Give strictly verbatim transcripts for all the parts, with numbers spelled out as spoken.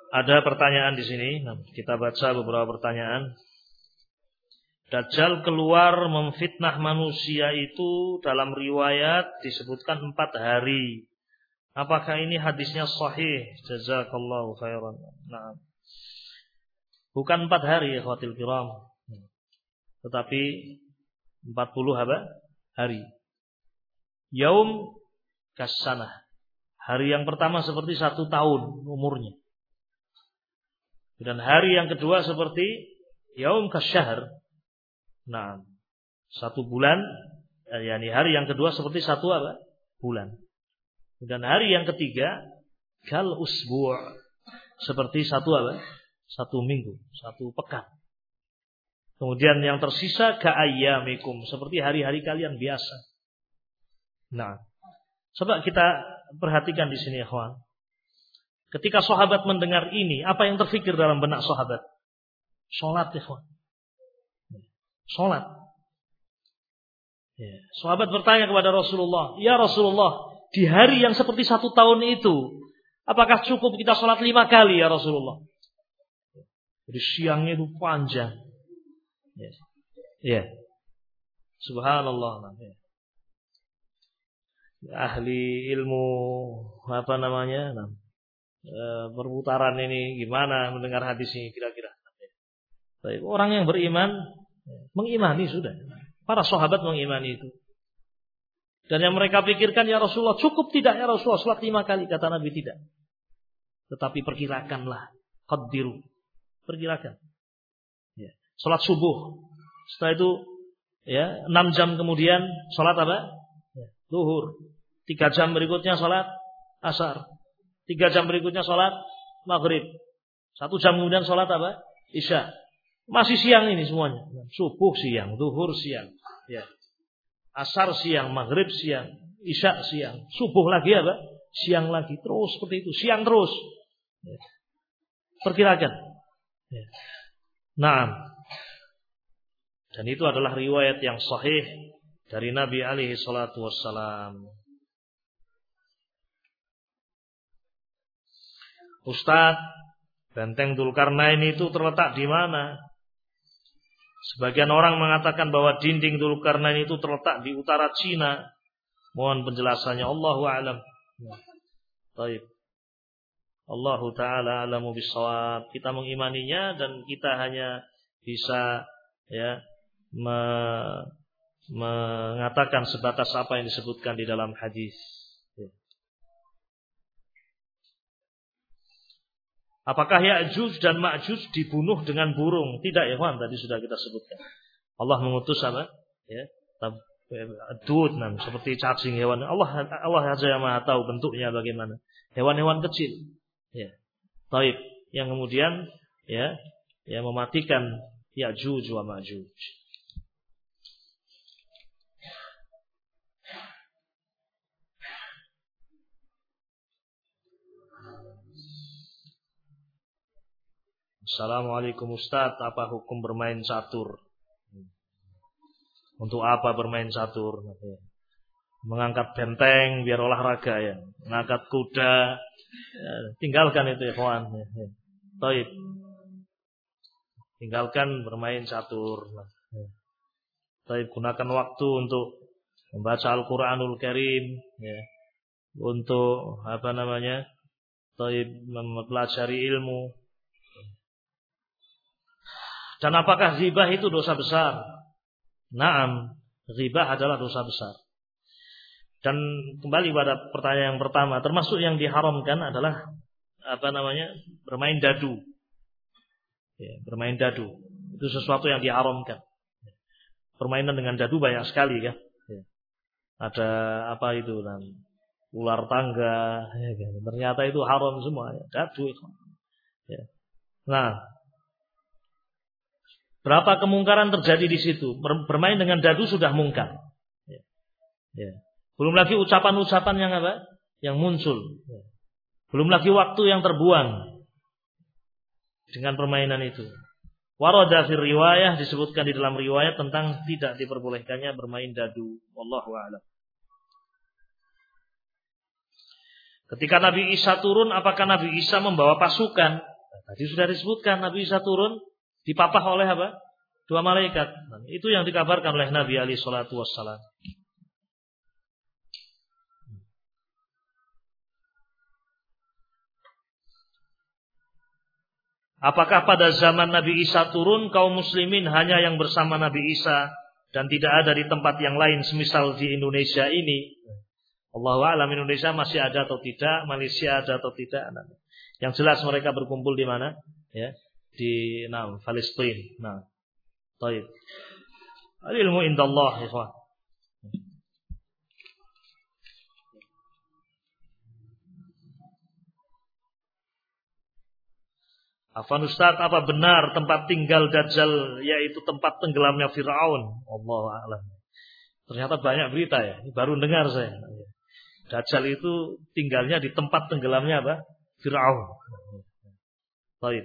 Ada pertanyaan di sini. Nah, kita baca beberapa pertanyaan. Dajjal keluar memfitnah manusia itu dalam riwayat disebutkan empat hari. Apakah ini hadisnya sahih? Jazakallahu khairan. Nah, bukan empat hari ya khawatir kiram, tetapi empat puluh apa? Hari. Yaum kasanah. Hari yang pertama seperti satu tahun umurnya. Dan hari yang kedua seperti yaum kasyahr. Nah, satu bulan, yakni hari yang kedua seperti satu apa? Bulan. Dan hari yang ketiga kal usbu', seperti satu apa? Satu minggu, satu pekan. Kemudian yang tersisa ka ayyamikum, seperti hari-hari kalian biasa. Nah, coba kita perhatikan di sini, ikhwan. Ketika sahabat mendengar ini, apa yang terfikir dalam benak sahabat? Salat, ikhwan. Salat. Ya. Sahabat bertanya kepada Rasulullah, "Ya Rasulullah, di hari yang seperti satu tahun itu, apakah cukup kita salat lima kali ya Rasulullah?" Jadi siangnya itu panjang. Ya. Ya. Subhanallah. Ya. Ahli ilmu apa namanya? Nah, e, perputaran ini gimana mendengar hadis ini kira-kira? Baik, orang yang beriman mengimani sudah. Para sahabat mengimani itu. Dan yang mereka pikirkan, ya Rasulullah, cukup tidak ya Rasulullah salat lima kali? Kata Nabi, tidak. Tetapi perkirakanlah, qaddiru. Perkirakan. Ya. Salat subuh. Setelah itu ya, enam jam kemudian salat apa? Ya, zuhur. tiga jam berikutnya salat asar. tiga jam berikutnya salat maghrib. satu jam kemudian salat apa? Isya. Masih siang ini semuanya. Subuh siang, zuhur siang, ya. Asar siang, maghrib siang, isya siang, subuh lagi apa? Siang lagi, terus seperti itu, siang terus. Ya. Perkirakan. Ya. Nah, dan itu adalah riwayat yang sahih dari Nabi alaihi salatu wassalam. Ustaz, benteng Dzulkarnain itu terletak di mana? Sebagian orang mengatakan bahwa dinding Dzulkarnain itu terletak di utara Cina. Mohon penjelasannya. Allahu a'lam. Baik. Allahu taala a'lamu bissawab. Kita mengimaninya dan kita hanya bisa ya me, mengatakan sebatas apa yang disebutkan di dalam hadis. Apakah Ya'juj dan Ma'juj dibunuh dengan burung? Tidak ya, Wan, tadi sudah kita sebutkan. Allah mengutus apa? Ya, dud, seperti cacing hewan. Allah Allah saja yang Maha tahu bentuknya bagaimana. Hewan-hewan kecil. Ya. Taib yang kemudian ya, ya mematikan Ya'juj wa Ma'juj. Assalamualaikum Ustaz, apa hukum bermain catur? Untuk apa bermain catur? Mengangkat benteng biar olahraga ya, mengangkat kuda, ya, tinggalkan itu ya kawan. Taib. Tinggalkan bermain catur. Taib, gunakan waktu untuk membaca Al-Qur'anul Karim, ya. Untuk apa namanya? Taib, mempelajari ilmu. Dan apakah ghibah itu dosa besar? Naam, ghibah adalah dosa besar. Dan kembali pada pertanyaan yang pertama, termasuk yang diharamkan adalah apa namanya? Bermain dadu. Ya, bermain dadu. Itu sesuatu yang diharamkan. Permainan dengan dadu banyak sekali kan. Ya. Ada apa itu kan? Ular tangga, ya, kan? Ternyata itu haram semua, ya. Dadu itu. Ya. Nah, berapa kemungkaran terjadi di situ? Bermain dengan dadu sudah mungkar. Ya. Ya. Belum lagi ucapan-ucapan yang apa? Yang muncul. Ya. Belum lagi waktu yang terbuang dengan permainan itu. Warada fi riwayah, disebutkan di dalam riwayat tentang tidak diperbolehkannya bermain dadu. Wallahu a'lam. Ketika Nabi Isa turun, apakah Nabi Isa membawa pasukan? Tadi sudah disebutkan Nabi Isa turun dipapah oleh apa? Dua malaikat. Nah, itu yang dikabarkan oleh Nabi alaihi salatu wassalam. Apakah pada zaman Nabi Isa turun kaum muslimin hanya yang bersama Nabi Isa dan tidak ada di tempat yang lain semisal di Indonesia ini? Allahu a'lam, Indonesia masih ada atau tidak, Malaysia ada atau tidak. Yang jelas mereka berkumpul di mana? Ya, di nah, Palestina. Nah, baik. Al-ilmu indallah, ikhwan. Afan Ustaz, apa benar tempat tinggal Dajjal yaitu tempat tenggelamnya Fir'aun? Allahu a'lam. Ternyata banyak berita ya, ini baru dengar saya. Dajjal itu tinggalnya di tempat tenggelamnya apa? Fir'aun. Baik.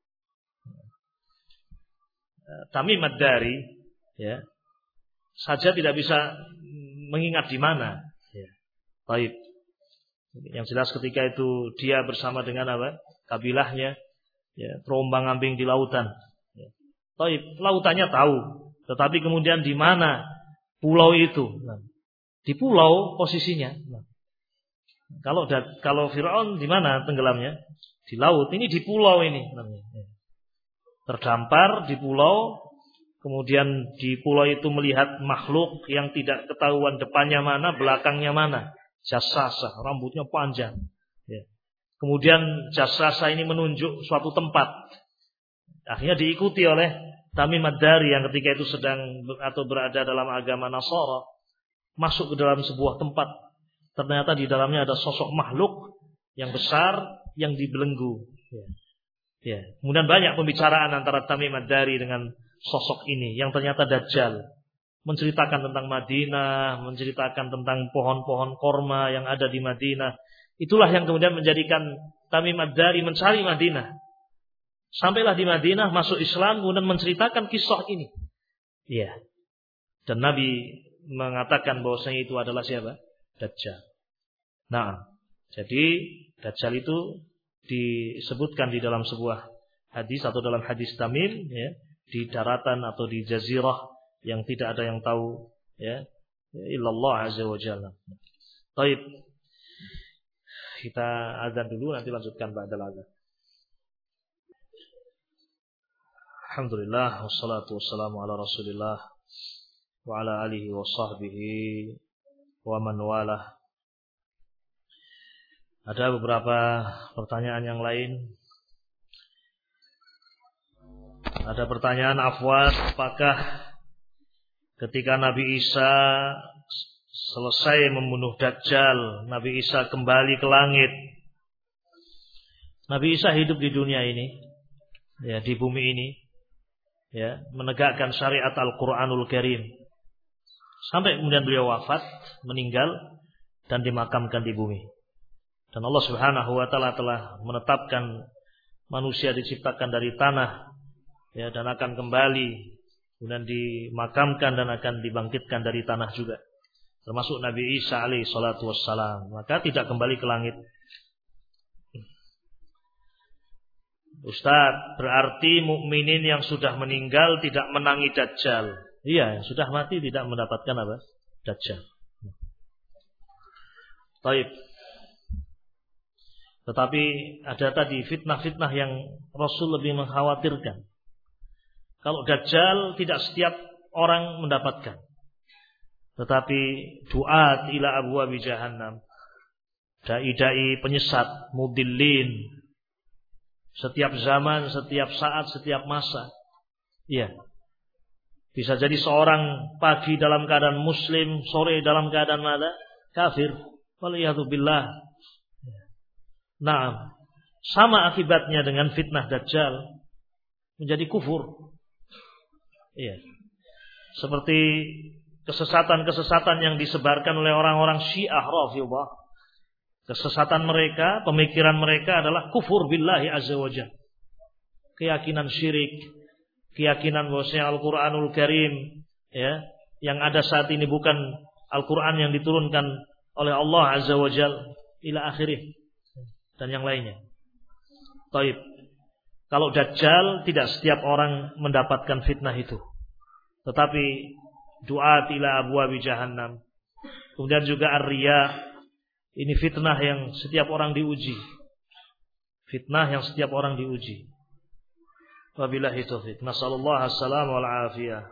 Tamim ad-Dari ya, saja tidak bisa mengingat di mana. Ya. Baik. Yang jelas ketika itu dia bersama dengan apa? Kabilahnya. Ya, terombang-ambing di lautan. Ya. Taib, lautannya tahu, tetapi kemudian di mana pulau itu? Nah, di pulau posisinya. Nah, kalau kalau Fir'aun di mana tenggelamnya? Di laut. Ini di pulau ini. Ya. Terdampar di pulau, kemudian di pulau itu melihat makhluk yang tidak ketahuan depannya mana, belakangnya mana. Jasasa, rambutnya panjang. Ya. Kemudian jasasa ini menunjuk suatu tempat. Akhirnya diikuti oleh Tamim ad-Dari yang ketika itu sedang atau berada dalam agama Nasara, masuk ke dalam sebuah tempat. Ternyata di dalamnya ada sosok makhluk yang besar yang dibelenggu. Ya. Ya. Kemudian banyak pembicaraan antara Tamim ad-Dari dengan sosok ini yang ternyata Dajjal. Menceritakan tentang Madinah, menceritakan tentang pohon-pohon korma yang ada di Madinah. Itulah yang kemudian menjadikan Tamim ad-Dari mencari Madinah. Sampailah di Madinah, masuk Islam, kemudian menceritakan kisah ini. Iya. Dan Nabi mengatakan bahwasanya itu adalah siapa? Dajjal. Nah, jadi Dajjal itu disebutkan di dalam sebuah hadis atau dalam hadis Tamim, ya, di daratan atau di jazirah yang tidak ada yang tahu, ya, illallah azza wa jalla. Baik. Kita azan dulu, nanti lanjutkan ba'dal azan. Alhamdulillah, wassalatu wassalamu ala Rasulillah wa ala alihi wa sahbihi wa man walah. Ada beberapa pertanyaan yang lain. Ada pertanyaan, afwan, apakah ketika Nabi Isa selesai membunuh Dajjal, Nabi Isa kembali ke langit? Nabi Isa hidup di dunia ini, ya, di bumi ini, ya, menegakkan syariat Al-Quranul Karim sampai kemudian beliau wafat, meninggal dan dimakamkan di bumi. Dan Allah Subhanahu wa taala telah menetapkan manusia diciptakan dari tanah, ya, dan akan kembali kemudian dimakamkan dan akan dibangkitkan dari tanah juga. Termasuk Nabi Isa alaihi salatu wassalam, maka tidak kembali ke langit. Ustaz, berarti mukminin yang sudah meninggal tidak menangi Dajjal. Iya, yang sudah mati tidak mendapatkan apa? Dajjal. Baik. Tetapi ada tadi fitnah-fitnah yang Rasul lebih mengkhawatirkan. Kalau Dajjal tidak setiap orang mendapatkan. Tetapi du'at ila abwabi jahannam, dai-dai penyesat, mudillin, setiap zaman, setiap saat, setiap masa. Iya. Bisa jadi seorang pagi dalam keadaan muslim, sore dalam keadaan mana? Kafir. Waliyadzubillah. Nah, sama akibatnya dengan fitnah Dajjal, menjadi kufur. Iya. Seperti kesesatan-kesesatan yang disebarkan oleh orang-orang Syiah Rafidhah. Kesesatan mereka, pemikiran mereka adalah kufur billahi azza wa jalla. Keyakinan syirik, keyakinan bahwasanya Al-Qur'anul Karim, ya, yang ada saat ini bukan Al-Qur'an yang diturunkan oleh Allah azza wa jalla ila akhirih, dan yang lainnya. Taib. Kalau Dajjal tidak setiap orang mendapatkan fitnah itu. Tetapi du'at ila abwabi jahannam. Kemudian juga ar-riya. Ini fitnah yang setiap orang diuji. Fitnah yang setiap orang diuji. Wabillahi taufiq. Nasallallahu as-salam wal afiyah.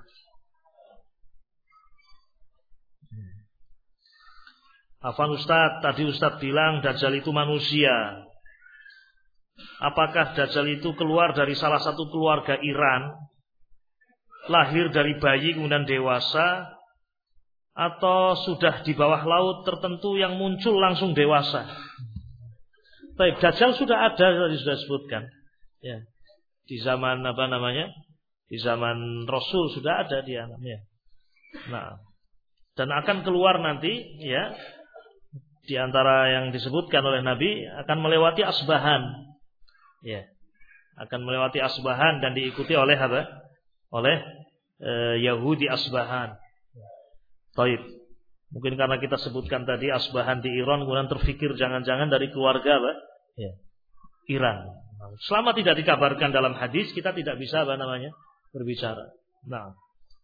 Afan Ustaz, tadi Ustaz bilang Dajjal itu manusia. Apakah Dajjal itu keluar dari salah satu keluarga Iran, lahir dari bayi kemudian dewasa, atau sudah di bawah laut tertentu yang muncul langsung dewasa? Baik, Dajjal sudah ada, tadi sudah sebutkan. Ya. Di zaman apa namanya? Di zaman Rasul sudah ada dia namanya. Nah, dan akan keluar nanti, ya. Di antara yang disebutkan oleh Nabi akan melewati Asbahan. Ya. Akan melewati Asbahan dan diikuti oleh apa? Oleh e, Yahudi Asbahan. Taib. Mungkin karena kita sebutkan tadi Asbahan di Iran, kemudian terfikir jangan-jangan dari keluarga apa? Ya. Iran. Selama tidak dikabarkan dalam hadis, kita tidak bisa apa namanya? Berbicara. Nah.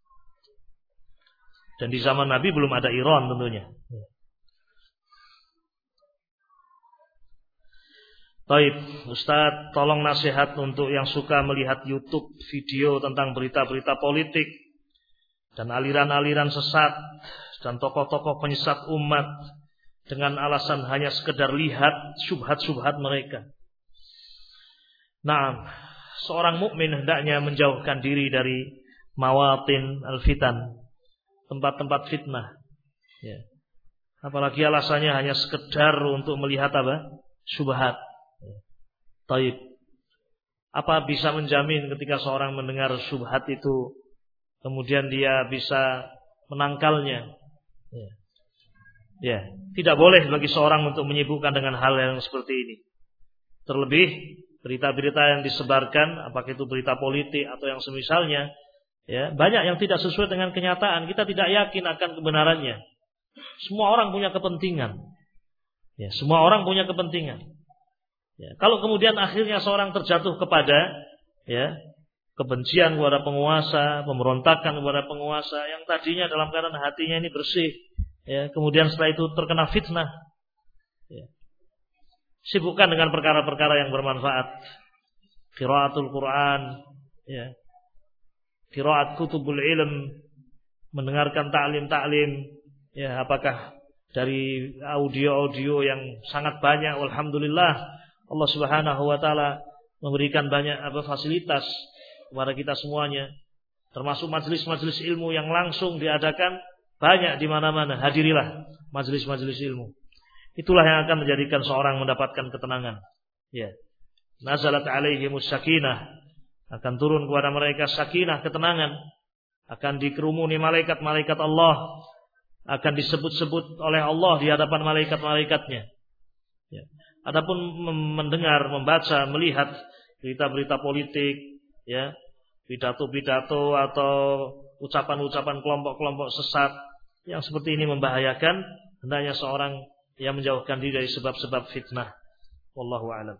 Dan di zaman Nabi belum ada Iran tentunya. Ya. Baik, Ustaz, tolong nasihat untuk yang suka melihat YouTube video tentang berita-berita politik dan aliran-aliran sesat dan tokoh-tokoh penyesat umat dengan alasan hanya sekedar lihat syubhat-syubhat mereka. Nah, seorang mukmin hendaknya menjauhkan diri dari mawatin al-fitan, tempat-tempat fitnah. Ya. Apalagi alasannya hanya sekedar untuk melihat apa? Syubhat. Taib. Apa bisa menjamin ketika seorang mendengar syubhat itu kemudian dia bisa menangkalnya? Ya. Ya, tidak boleh bagi seorang untuk menyibukkan dengan hal yang seperti ini. Terlebih berita-berita yang disebarkan, apakah itu berita politik atau yang semisalnya, ya, banyak yang tidak sesuai dengan kenyataan. Kita tidak yakin akan kebenarannya. Semua orang punya kepentingan. Ya, semua orang punya kepentingan. Ya, kalau kemudian akhirnya seorang terjatuh kepada ya kebencian kepada penguasa, pemberontakan kepada penguasa yang tadinya dalam keadaan hatinya ini bersih, ya, kemudian setelah itu terkena fitnah, ya, sibukkan dengan perkara-perkara yang bermanfaat, qiraatul Quran, ya, qiraat kutubul ilm, mendengarkan ta'lim-ta'lim, ya, apakah dari audio-audio yang sangat banyak, alhamdulillah. Allah Subhanahu wa taala memberikan banyak apa fasilitas kepada kita semuanya, termasuk majelis-majelis ilmu yang langsung diadakan banyak di mana-mana. Hadirilah majelis-majelis ilmu. Itulah yang akan menjadikan seorang mendapatkan ketenangan. Ya. Nazalat alaihimus sakinah, akan turun kepada mereka sakinah, ketenangan, akan dikerumuni malaikat-malaikat Allah, akan disebut-sebut oleh Allah di hadapan malaikat-malaikatnya. Ya. Adapun mendengar, membaca, melihat berita-berita politik, ya, pidato-pidato atau ucapan-ucapan kelompok-kelompok sesat yang seperti ini membahayakan, hendaknya seorang yang menjauhkan diri dari sebab-sebab fitnah. Wallahu a'lam.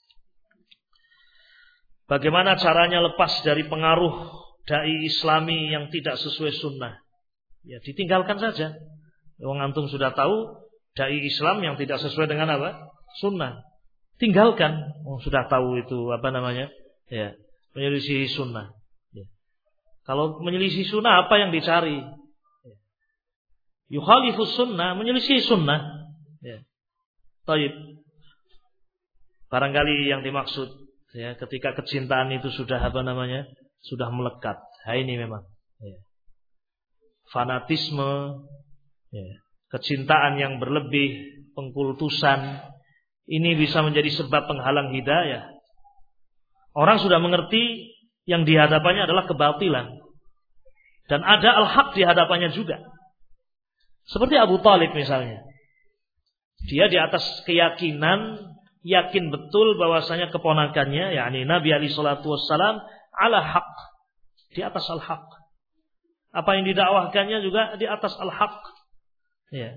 Bagaimana caranya lepas dari pengaruh dai Islami yang tidak sesuai sunnah? Ya, ditinggalkan saja. Wong antum sudah tahu dai Islam yang tidak sesuai dengan apa? Sunnah. Tinggalkan. Oh, sudah tahu itu apa namanya? Ya, menyelisih sunnah. Ya. Kalau menyelisih sunnah apa yang dicari? Ya. Yukhalifus sunnah, menyelisih sunnah. Ya. Taib. Barangkali yang dimaksud ya, ketika kecintaan itu sudah apa namanya? Sudah melekat. Ha, ini memang. Ya. Fanatisme, ya. Kecintaan yang berlebih, pengkultusan, ini bisa menjadi sebab penghalang hidayah. Orang sudah mengerti yang di hadapannya adalah kebatilan. Dan ada al-haq di hadapannya juga. Seperti Abu Thalib misalnya. Dia di atas keyakinan, yakin betul bahwasanya keponakannya, yakni Nabi alaihi salatu wassalam, ala haq. Di atas al-haq. Apa yang didakwahkannya juga di atas al-haq. Ya.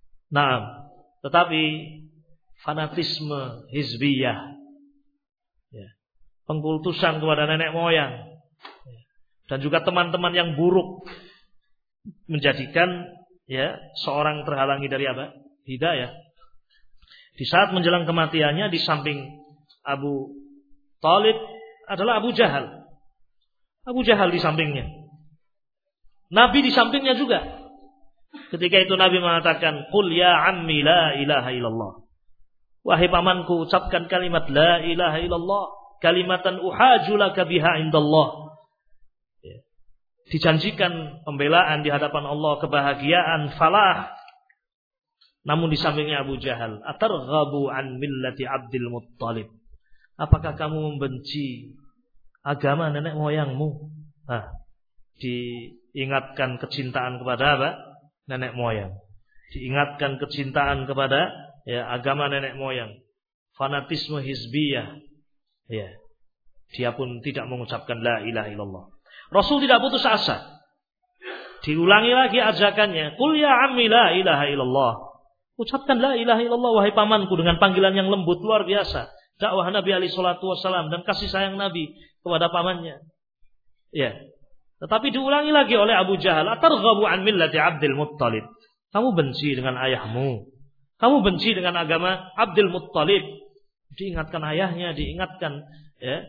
Nah, tetapi fanatisme hizbiyah, ya, pengkultusan kepada nenek moyang, ya, dan juga teman-teman yang buruk menjadikan ya seorang terhalangi dari apa? Hidayah. Di saat menjelang kematiannya, di samping Abu Thalib adalah Abu Jahal. Abu Jahal di sampingnya. Nabi di sampingnya juga. Ketika itu Nabi mengatakan, "Qul ya ammi la ilaha illallah." Wahai pamanku, ucapkan kalimat la ilaha illallah, kalimatan uhaju laka biha indallah. Dijanjikan pembelaan di hadapan Allah, kebahagiaan, falah. Namun di sampingnya Abu Jahal, atarghabu an millati Abdul Muttalib. Apakah kamu membenci agama nenek moyangmu? Nah, diingatkan kecintaan kepada apa? Nenek moyang. Diingatkan kecintaan kepada ya agama nenek moyang. Fanatisme hizbiyah. Ya. Dia pun tidak mengucapkan la ilaha illallah. Rasul tidak putus asa. Diulangi lagi ajakannya, "Qul ya ammi la ilaha illallah." Ucapkan la ilaha illallah wahai pamanku, dengan panggilan yang lembut luar biasa. Dakwah Nabi alaihi salatu wasallam dan kasih sayang Nabi kepada pamannya. Ya. Tetapi diulangi lagi oleh Abu Jahal, "Atarghabu an millati Abdul Muttalib." Kamu benci dengan ayahmu. Kamu benci dengan agama Abdul Muttalib. Diingatkan ayahnya, diingatkan ya.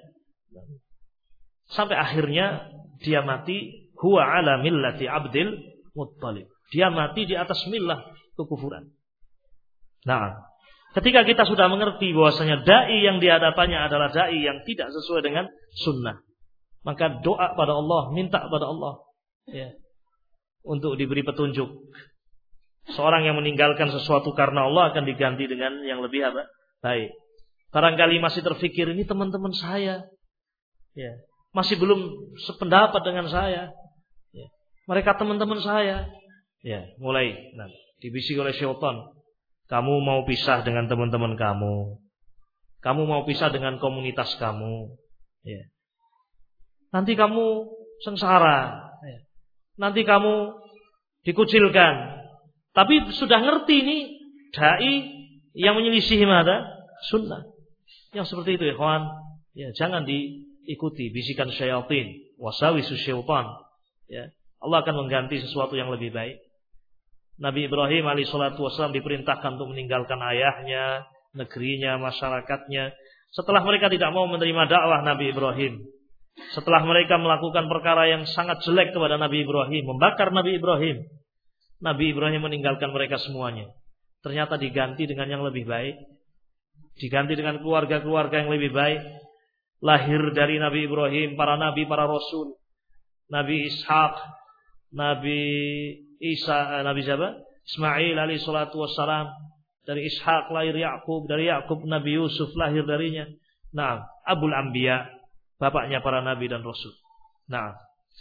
Sampai akhirnya dia mati huwa ala millati Abdul Muttalib. Dia mati di atas millah kekufuran. Nah, ketika kita sudah mengerti bahwasanya dai yang dihadapannya adalah dai yang tidak sesuai dengan sunnah, maka doa pada Allah, minta pada Allah ya, untuk diberi petunjuk. Seorang yang meninggalkan sesuatu karena Allah akan diganti dengan yang lebih apa? Baik. Barangkali masih terfikir, ini teman-teman saya ya, masih belum sependapat dengan saya ya. Mereka teman-teman saya ya, mulai nah, dibisik oleh syaitan. Kamu mau pisah dengan teman-teman kamu. Kamu mau pisah dengan komunitas kamu. Ya. Nanti kamu sengsara. Ya. Nanti kamu dikucilkan. Tapi sudah ngerti ini dai yang menyelisihi mana? Sunnah. Yang seperti itu, ikhwan. Ya, jangan diikuti bisikan syaitan, wasawisus syaitan. Ya. Allah akan mengganti sesuatu yang lebih baik. Nabi Ibrahim alaihi salatu wasallam diperintahkan untuk meninggalkan ayahnya, negerinya, masyarakatnya. Setelah mereka tidak mau menerima dakwah Nabi Ibrahim, setelah mereka melakukan perkara yang sangat jelek kepada Nabi Ibrahim, membakar Nabi Ibrahim, Nabi Ibrahim meninggalkan mereka semuanya. Ternyata diganti dengan yang lebih baik, diganti dengan keluarga-keluarga yang lebih baik. Lahir dari Nabi Ibrahim para nabi, para rasul, Nabi Ishak, Nabi Isa, Nabi siapa? Ismail alaihi salatu wassalam. Dari Ishak lahir Yakub, dari Yakub Nabi Yusuf lahir darinya. Nah, Abul Anbiya, bapaknya para nabi dan rasul. Nah.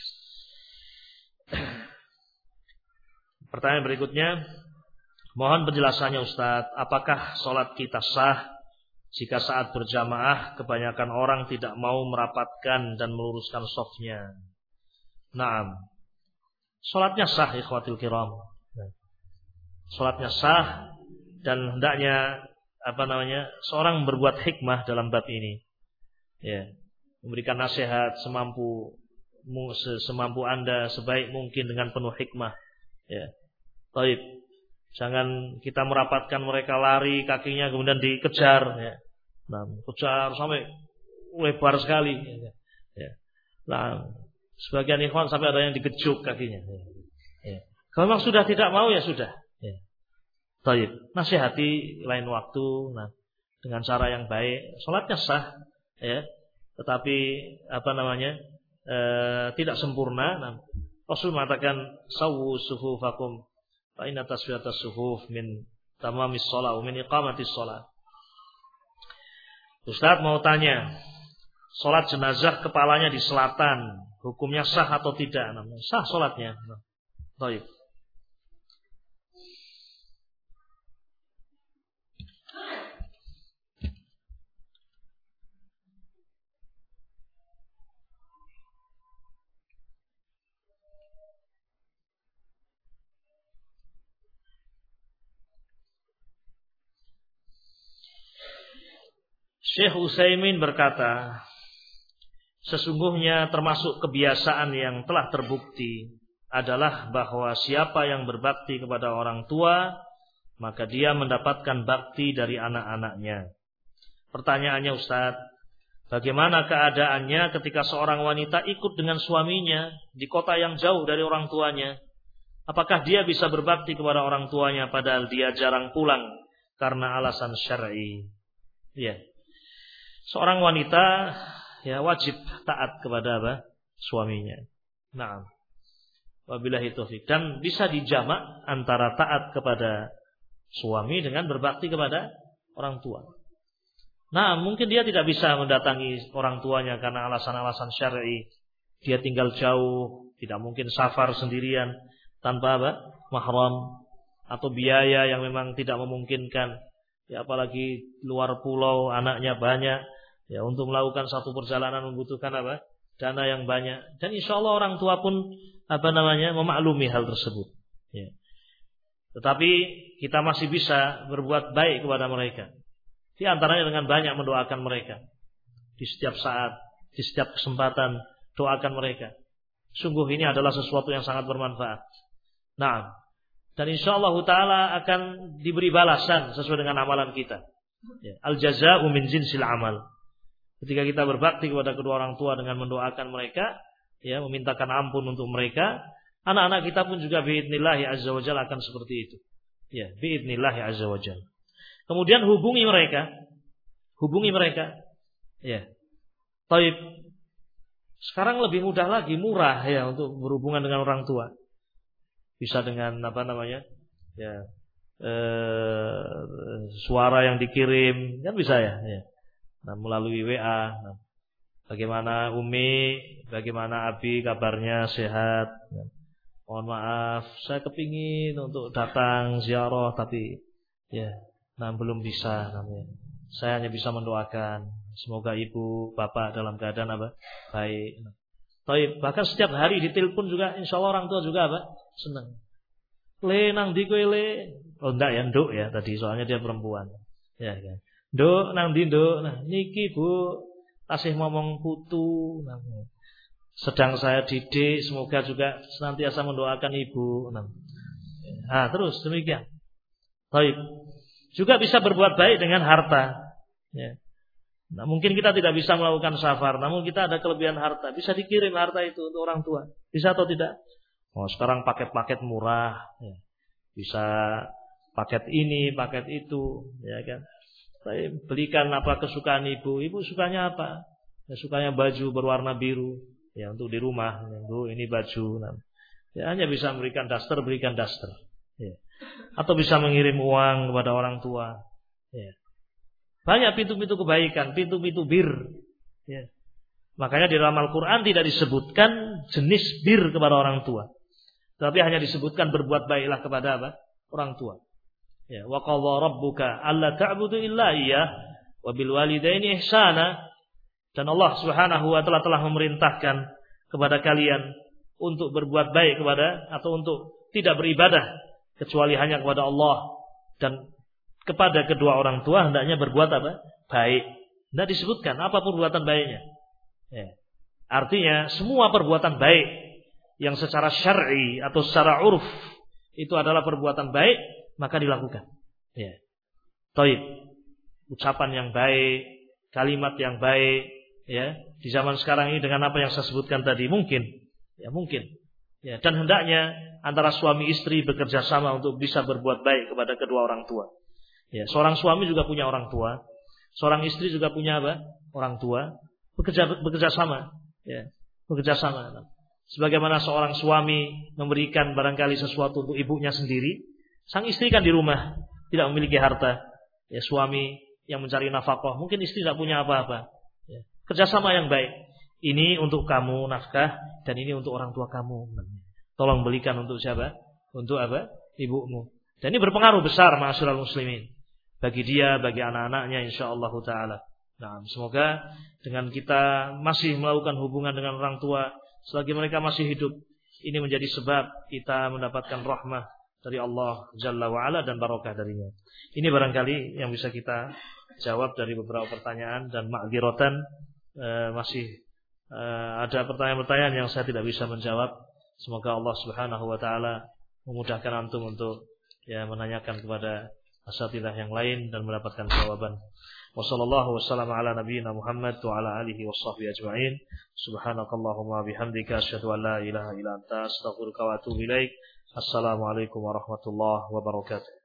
Pertanyaan berikutnya, mohon penjelasannya Ustaz, apakah sholat kita sah jika saat berjamaah kebanyakan orang tidak mau merapatkan dan meluruskan shafnya? Nah, sholatnya sah ikhwatul kiram. Sholatnya sah dan hendaknya apa namanya seorang berbuat hikmah dalam bab ini. Ya, memberikan nasihat semampu semampu Anda sebaik mungkin dengan penuh hikmah. Ya, baik. Jangan kita merapatkan mereka lari kakinya kemudian dikejar. Ya. Nah, kejar sampai lebar sekali. Ya. Nah, sebagian ikhwan sampai ada yang digejuk kakinya. Ya. Kalau memang sudah tidak mau ya sudah. Ya. Baik, nasihati lain waktu, nah, dengan cara yang baik. Salatnya sah, ya, tetapi apa namanya e, tidak sempurna. Nah, Rasul mengatakan sawu sufufakum, fa inna tasfiyatas sufuf min tamamis shalah, min iqamatis shalah. Ustaz mau tanya, salat jenazah kepalanya di selatan, hukumnya sah atau tidak? Nah, sah salatnya. Nah, baik. Syekh Utsaimin berkata, sesungguhnya termasuk kebiasaan yang telah terbukti adalah bahwa siapa yang berbakti kepada orang tua, maka dia mendapatkan bakti dari anak-anaknya. Pertanyaannya, Ustaz, bagaimana keadaannya ketika seorang wanita ikut dengan suaminya di kota yang jauh dari orang tuanya? Apakah dia bisa berbakti kepada orang tuanya padahal dia jarang pulang karena alasan syar'i? Ya. Seorang wanita ya wajib taat kepada apa? Suaminya. Naam. Wabillahi taufik. Dan bisa dijamak antara taat kepada suami dengan berbakti kepada orang tua. Nah, mungkin dia tidak bisa mendatangi orang tuanya karena alasan-alasan syar'i. Dia tinggal jauh, tidak mungkin safar sendirian tanpa apa? Mahram atau biaya yang memang tidak memungkinkan. Ya apalagi luar pulau, anaknya banyak. Ya untuk melakukan satu perjalanan membutuhkan apa? Dana yang banyak. Dan insya Allah orang tua pun apa namanya memaklumi hal tersebut. Ya. Tetapi kita masih bisa berbuat baik kepada mereka. Di antaranya dengan banyak mendoakan mereka. Di setiap saat, di setiap kesempatan doakan mereka. Sungguh ini adalah sesuatu yang sangat bermanfaat. Nah, dan insya Allah Taala akan diberi balasan sesuai dengan amalan kita. Ya. Al jaza'u min jinsil amal. Ketika kita berbakti kepada kedua orang tua dengan mendoakan mereka, ya memintakan ampun untuk mereka, anak-anak kita pun juga biidznillah azza wajalla akan seperti itu. Ya, biidznillah azza wajalla. Kemudian hubungi mereka, hubungi mereka. Ya. Taib. Sekarang lebih mudah lagi, murah ya untuk berhubungan dengan orang tua. Bisa dengan apa namanya? Ya. Eh, suara yang dikirim, kan bisa ya, ya. Nah, melalui W A. Nah, bagaimana Umi, bagaimana Abi kabarnya, sehat? Nah, mohon maaf, saya kepingin untuk datang ziarah tapi ya, nah belum bisa namanya. Saya hanya bisa mendoakan semoga ibu, bapak dalam keadaan apa? Baik. Nah, baik, bahkan setiap hari ditelepon juga insya Allah orang tua juga apa? Senang. Le nang di kowe le. Oh enggak ya, nduk ya tadi soalnya dia perempuan. Ya kan. Nduk nang ndi nduk. Nah, niki Bu, tasih ngomong putu. Nah, sedang saya didik, semoga juga senantiasa mendoakan ibu. Nah, nah terus demikian. Baik. Juga bisa berbuat baik dengan harta. Ya. Nah, mungkin kita tidak bisa melakukan safar, namun kita ada kelebihan harta. Bisa dikirim harta itu untuk orang tua. Bisa atau tidak? Oh, sekarang paket-paket murah. Ya. Bisa paket ini, paket itu. Ya kan. Saya belikan apa kesukaan ibu. Ibu sukanya apa? Ya, sukanya baju berwarna biru. Ya, untuk di rumah. Bu, ini baju. Nah, ya, hanya bisa memberikan daster, berikan daster. Ya. Atau bisa mengirim uang kepada orang tua. Ya. Banyak pintu-pintu kebaikan, pintu-pintu bir. Ya. Makanya di dalam Al-Quran tidak disebutkan jenis bir kepada orang tua. Tapi hanya disebutkan berbuat baiklah kepada apa? Orang tua. Ya, wa qadha rabbuka alla ta'budu illa iyyah wa bil walidaini ihsana. Dan Allah Subhanahu wa taala telah memerintahkan kepada kalian untuk berbuat baik kepada atau untuk tidak beribadah kecuali hanya kepada Allah, dan kepada kedua orang tua hendaknya berbuat apa? Baik. Tidak disebutkan apa perbuatan baiknya. Ya. Artinya semua perbuatan baik yang secara syar'i atau secara uruf itu adalah perbuatan baik, maka dilakukan. Ya. Taib. Ucapan yang baik, kalimat yang baik, ya. Di zaman sekarang ini dengan apa yang saya sebutkan tadi mungkin, ya mungkin. Ya, dan hendaknya antara suami istri bekerja sama untuk bisa berbuat baik kepada kedua orang tua. Ya, seorang suami juga punya orang tua, seorang istri juga punya apa? Orang tua. Bekerja bekerja sama, ya, bekerja sama. Sebagaimana seorang suami memberikan barangkali sesuatu untuk ibunya sendiri, sang istri kan di rumah tidak memiliki harta. Ya, suami yang mencari nafkah, mungkin istri tidak punya apa-apa. Ya, kerjasama yang baik. Ini untuk kamu nafkah dan ini untuk orang tua kamu. Tolong belikan untuk siapa? Untuk apa? Ibumu. Dan ini berpengaruh besar ma'asyiral muslimin. Bagi dia, bagi anak-anaknya insyaallah taala. Nah, semoga dengan kita masih melakukan hubungan dengan orang tua selagi mereka masih hidup, ini menjadi sebab kita mendapatkan rahmah dari Allah Jalla wa Ala dan barokah darinya. Ini barangkali yang bisa kita jawab dari beberapa pertanyaan dan ma'dziratan eh, masih eh, ada pertanyaan-pertanyaan yang saya tidak bisa menjawab. Semoga Allah Subhanahu wa taala memudahkan antum untuk ya menanyakan kepada asatidzah yang lain dan mendapatkan jawaban. Wassallallahu wasallam ala nabiyyina Muhammad wa ala alihi washabbihi ajma'in. Subhanakallahumma bihamdika asyhadu an la ilaha illa anta astaghfiruka wa atubu ilaik. Assalamualaikum warahmatullahi wabarakatuh.